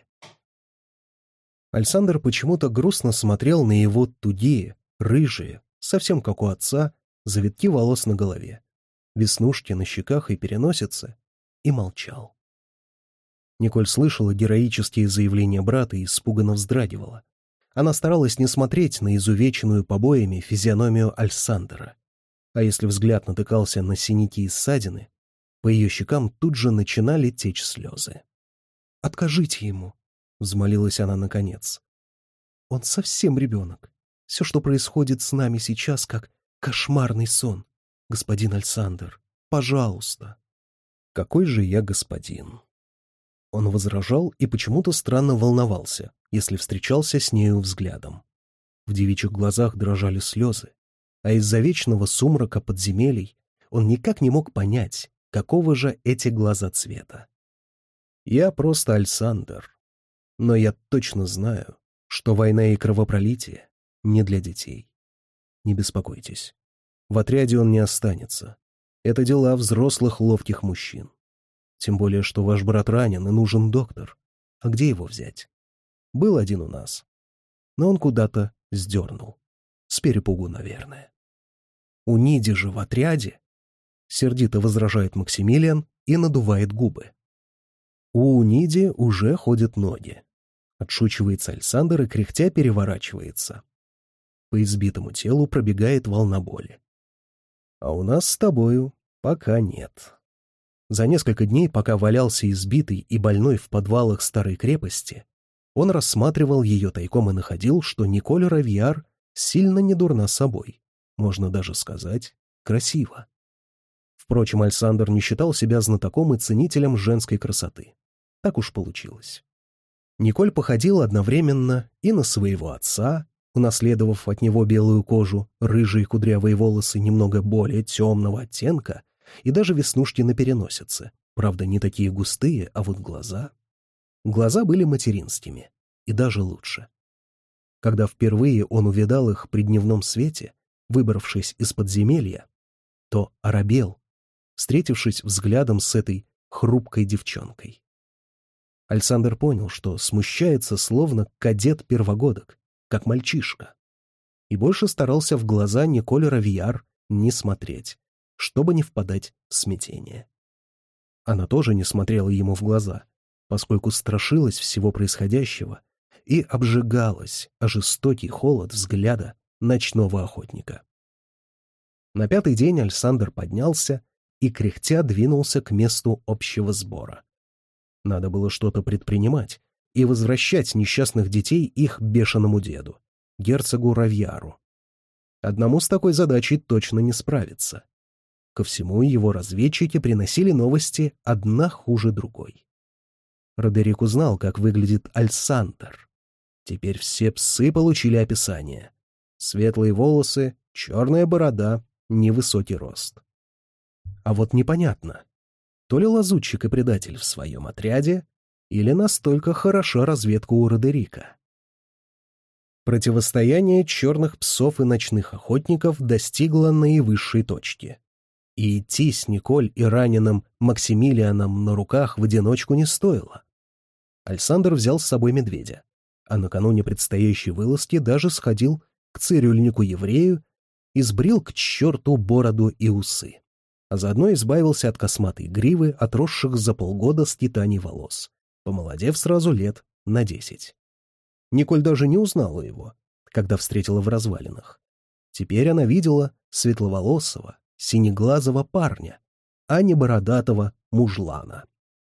Альсандер почему-то грустно смотрел на его тугие, рыжие, совсем как у отца, завитки волос на голове, веснушки на щеках и переносице, и молчал. Николь слышала героические заявления брата и испуганно вздрагивала. Она старалась не смотреть на изувеченную побоями физиономию Альсандера, а если взгляд натыкался на синяки и ссадины, по ее щекам тут же начинали течь слезы. «Откажите ему», — взмолилась она наконец. «Он совсем ребенок. Все, что происходит с нами сейчас, как Кошмарный сон, господин Альсандер. Пожалуйста. Какой же я господин? Он возражал и почему-то странно волновался, если встречался с нею взглядом. В девичьих глазах дрожали слезы, а из-за вечного сумрака подземелий он никак не мог понять, какого же эти глаза цвета. Я просто Альсандер, но я точно знаю, что война и кровопролитие не для детей. Не беспокойтесь, в отряде он не останется. Это дела взрослых ловких мужчин. Тем более, что ваш брат ранен и нужен доктор. А где его взять? Был один у нас, но он куда-то сдернул. С перепугу, наверное. У Ниди же в отряде, сердито возражает Максимилиан и надувает губы. У Ниди уже ходят ноги. Отшучивается Альсандер и кряхтя переворачивается. По избитому телу пробегает волна боли. А у нас с тобою пока нет. За несколько дней, пока валялся избитый и больной в подвалах старой крепости, он рассматривал ее тайком и находил, что Николь Равьяр сильно не дурна собой, можно даже сказать, красиво. Впрочем, Альсандер не считал себя знатоком и ценителем женской красоты. Так уж получилось. Николь походила одновременно и на своего отца, унаследовав от него белую кожу, рыжие кудрявые волосы немного более темного оттенка и даже веснушки на переносице, правда, не такие густые, а вот глаза. Глаза были материнскими, и даже лучше. Когда впервые он увидал их при дневном свете, выбравшись из подземелья, то оробел, встретившись взглядом с этой хрупкой девчонкой. Альсандер понял, что смущается словно кадет-первогодок, как мальчишка, и больше старался в глаза Николь Равьяр не смотреть, чтобы не впадать в смятение. Она тоже не смотрела ему в глаза, поскольку страшилась всего происходящего и обжигалась о жестокий холод взгляда ночного охотника. На пятый день Альсандер поднялся и кряхтя двинулся к месту общего сбора. Надо было что-то предпринимать и возвращать несчастных детей их бешеному деду, герцогу Равьяру. Одному с такой задачей точно не справиться. Ко всему его разведчики приносили новости одна хуже другой. Родерик узнал, как выглядит Альсандер. Теперь все псы получили описание. Светлые волосы, черная борода, невысокий рост. А вот непонятно, то ли лазутчик и предатель в своем отряде, или настолько хороша разведка у Родерика. Противостояние черных псов и ночных охотников достигло наивысшей точки. И идти с Николь и раненым Максимилианом на руках в одиночку не стоило. Альсандер взял с собой медведя, а накануне предстоящей вылазки даже сходил к цирюльнику-еврею и сбрил к черту бороду и усы, а заодно избавился от косматой гривы, отросших за полгода скитаний волос, помолодев сразу лет на десять. Николь даже не узнала его, когда встретила в развалинах. Теперь она видела светловолосого, синеглазого парня, а не бородатого мужлана.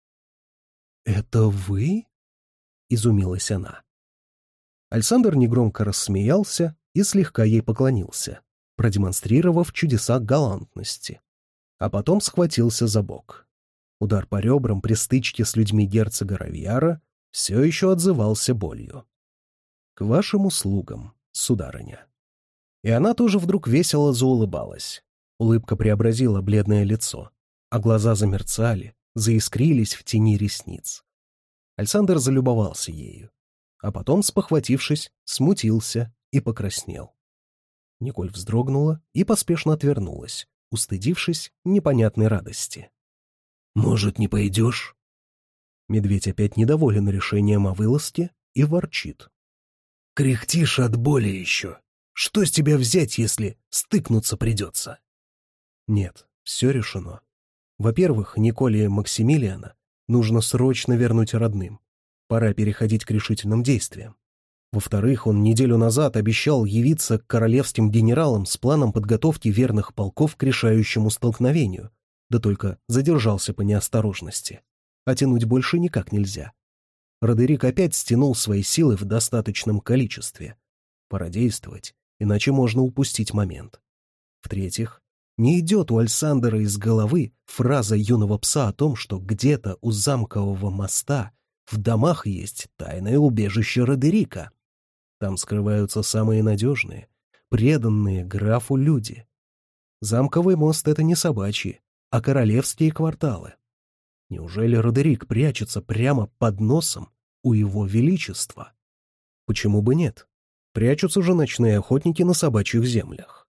«Это вы?» — изумилась она. Альсандер негромко рассмеялся и слегка ей поклонился, продемонстрировав чудеса галантности, а потом схватился за бок. Удар по ребрам при стычке с людьми герцога Равьяра все еще отзывался болью. «К вашим услугам, сударыня». И она тоже вдруг весело заулыбалась. Улыбка преобразила бледное лицо, а глаза замерцали, заискрились в тени ресниц. Альсандер залюбовался ею, а потом, спохватившись, смутился и покраснел. Николь вздрогнула и поспешно отвернулась, устыдившись непонятной радости. «Может, не пойдешь?» Медведь опять недоволен решением о вылазке и ворчит. «Кряхтишь от боли еще. Что с тебя взять, если стыкнуться придется?» Нет, все решено. Во-первых, Николе Максимилиана нужно срочно вернуть родным. Пора переходить к решительным действиям. Во-вторых, он неделю назад обещал явиться к королевским генералам с планом подготовки верных полков к решающему столкновению, да только задержался по неосторожности. А тянуть больше никак нельзя. Родерик опять стянул свои силы в достаточном количестве. Пора действовать, иначе можно упустить момент. В-третьих, не идет у Альсандера из головы фраза юного пса о том, что где-то у замкового моста в домах есть тайное убежище Родерика. Там скрываются самые надежные, преданные графу люди. Замковый мост — это не собачьи, а королевские кварталы. Неужели Родерик прячется прямо под носом у его величества? Почему бы нет? Прячутся же ночные охотники на собачьих землях.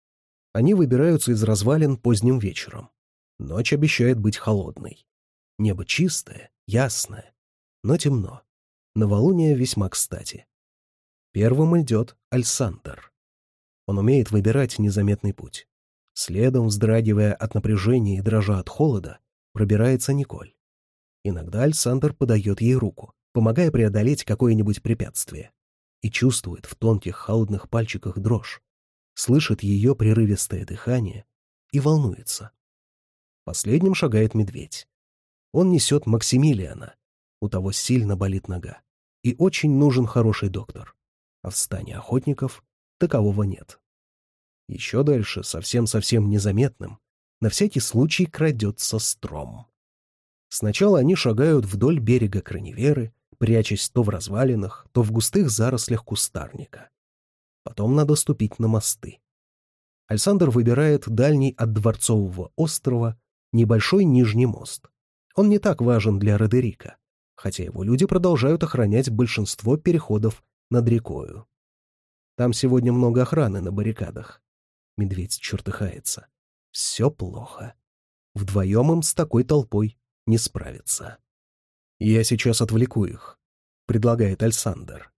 Они выбираются из развалин поздним вечером. Ночь обещает быть холодной. Небо чистое, ясное, но темно. Новолуние весьма кстати. Первым идет Альсандер. Он умеет выбирать незаметный путь. Следом, вздрагивая от напряжения и дрожа от холода, пробирается Николь. Иногда Альсандер подает ей руку, помогая преодолеть какое-нибудь препятствие, и чувствует в тонких холодных пальчиках дрожь, слышит ее прерывистое дыхание и волнуется. Последним шагает медведь. Он несет Максимилиана, у того сильно болит нога, и очень нужен хороший доктор, а в стане охотников такового нет. Еще дальше, совсем-совсем незаметным, на всякий случай крадется Стром. Сначала они шагают вдоль берега Краневеры, прячась то в развалинах, то в густых зарослях кустарника. Потом надо ступить на мосты. Альсандер выбирает дальний от Дворцового острова небольшой нижний мост. Он не так важен для Родерика, хотя его люди продолжают охранять большинство переходов над рекою. Там сегодня много охраны на баррикадах. Медведь чертыхается. Все плохо. Вдвоем им с такой толпой не справиться. «Я сейчас отвлеку их», — предлагает Альсандер.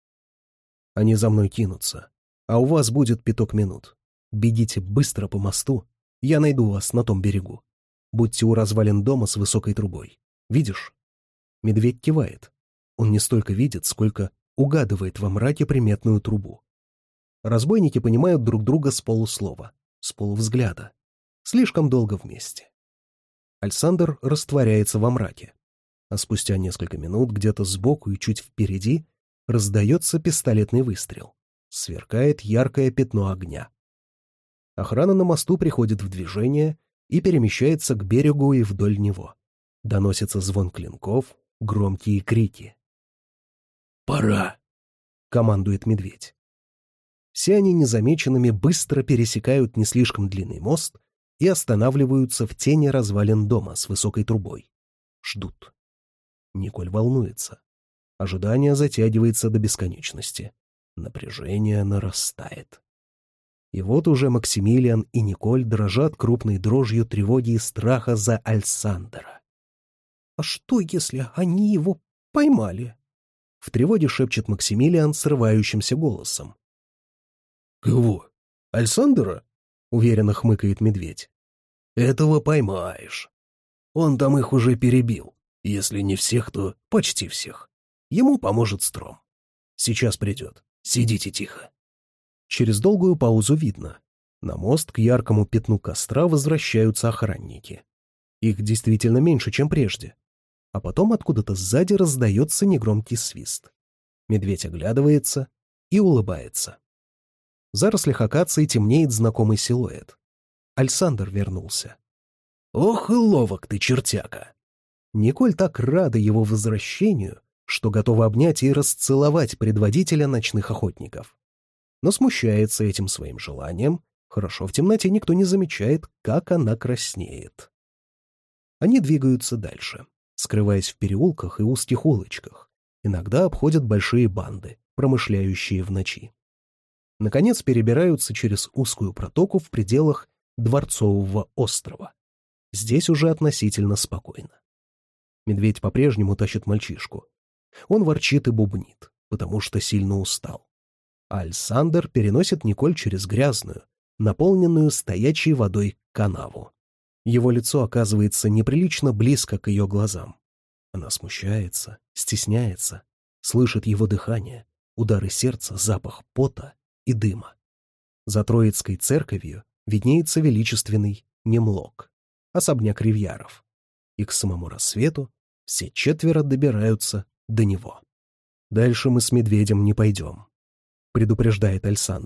«Они за мной кинутся, а у вас будет пяток минут. Бегите быстро по мосту, я найду вас на том берегу. Будьте у развалин дома с высокой трубой. Видишь?» Медведь кивает. Он не столько видит, сколько угадывает во мраке приметную трубу. Разбойники понимают друг друга с полуслова, с полувзгляда. Слишком долго вместе. Альсандер растворяется во мраке, а спустя несколько минут где-то сбоку и чуть впереди раздается пистолетный выстрел. Сверкает яркое пятно огня. Охрана на мосту приходит в движение и перемещается к берегу и вдоль него. Доносится звон клинков, громкие крики. «Пора!» — командует медведь. Все они незамеченными быстро пересекают не слишком длинный мост и останавливаются в тени развалин дома с высокой трубой. Ждут. Николь волнуется. Ожидание затягивается до бесконечности. Напряжение нарастает. И вот уже Максимилиан и Николь дрожат крупной дрожью тревоги и страха за Альсандера. «А что, если они его поймали?» В тревоге шепчет Максимилиан срывающимся голосом. «Кого? Альсандера?» — уверенно хмыкает медведь. «Этого поймаешь. Он там их уже перебил. Если не всех, то почти всех. Ему поможет Стром. Сейчас придет. Сидите тихо». Через долгую паузу видно. На мост к яркому пятну костра возвращаются охранники. Их действительно меньше, чем прежде. А потом откуда-то сзади раздается негромкий свист. Медведь оглядывается и улыбается. В зарослях акации темнеет знакомый силуэт. Альсандер вернулся. «Ох и ловок ты, чертяка!» Николь так рада его возвращению, что готова обнять и расцеловать предводителя ночных охотников. Но смущается этим своим желанием. Хорошо, в темноте никто не замечает, как она краснеет. Они двигаются дальше, скрываясь в переулках и узких улочках. Иногда обходят большие банды, промышляющие в ночи. Наконец перебираются через узкую протоку в пределах Дворцового острова. Здесь уже относительно спокойно. Медведь по-прежнему тащит мальчишку. Он ворчит и бубнит, потому что сильно устал. А Альсандер переносит Николь через грязную, наполненную стоячей водой канаву. Его лицо оказывается неприлично близко к ее глазам. Она смущается, стесняется, слышит его дыхание, удары сердца, запах пота и дыма. За Троицкой церковью виднеется величественный Немлок, особняк Ривьяров, и к самому рассвету все четверо добираются до него. «Дальше мы с медведем не пойдем», — предупреждает Альсандер.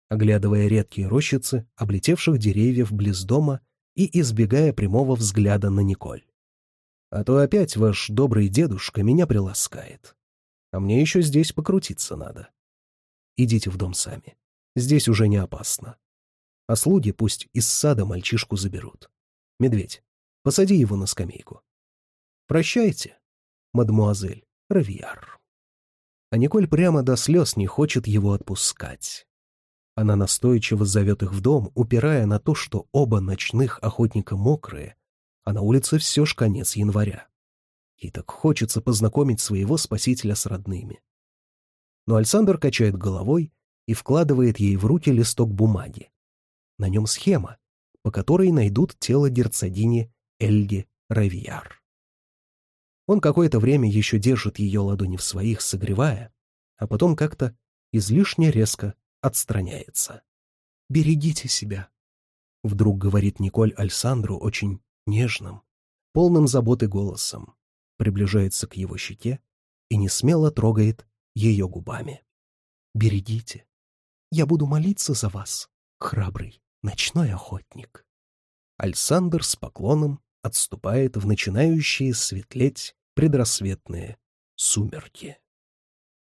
оглядывая редкие рощицы облетевших деревьев близ дома и избегая прямого взгляда на Николь. «А то опять ваш добрый дедушка меня приласкает. А мне еще здесь покрутиться надо. Идите в дом сами. Здесь уже не опасно. А слуги пусть из сада мальчишку заберут. Медведь, посади его на скамейку. Прощайте, мадмуазель Равияр». А Николь прямо до слез не хочет его отпускать. Она настойчиво зовет их в дом, упирая на то, что оба ночных охотника мокрые, а на улице все ж конец января. Ей так хочется познакомить своего спасителя с родными. Но Альсандр качает головой и вкладывает ей в руки листок бумаги. На нем схема, по которой найдут тело герцогини Эльги Равияр. Он какое-то время еще держит ее ладони в своих, согревая, а потом как-то излишне резко отстраняется. «Берегите себя», — вдруг говорит Николь Альсандру очень нежным, полным заботы голосом, приближается к его щеке и несмело трогает ее губами. «Берегите. Я буду молиться за вас, храбрый ночной охотник». Альсандр с поклоном отступает в начинающие светлеть предрассветные сумерки.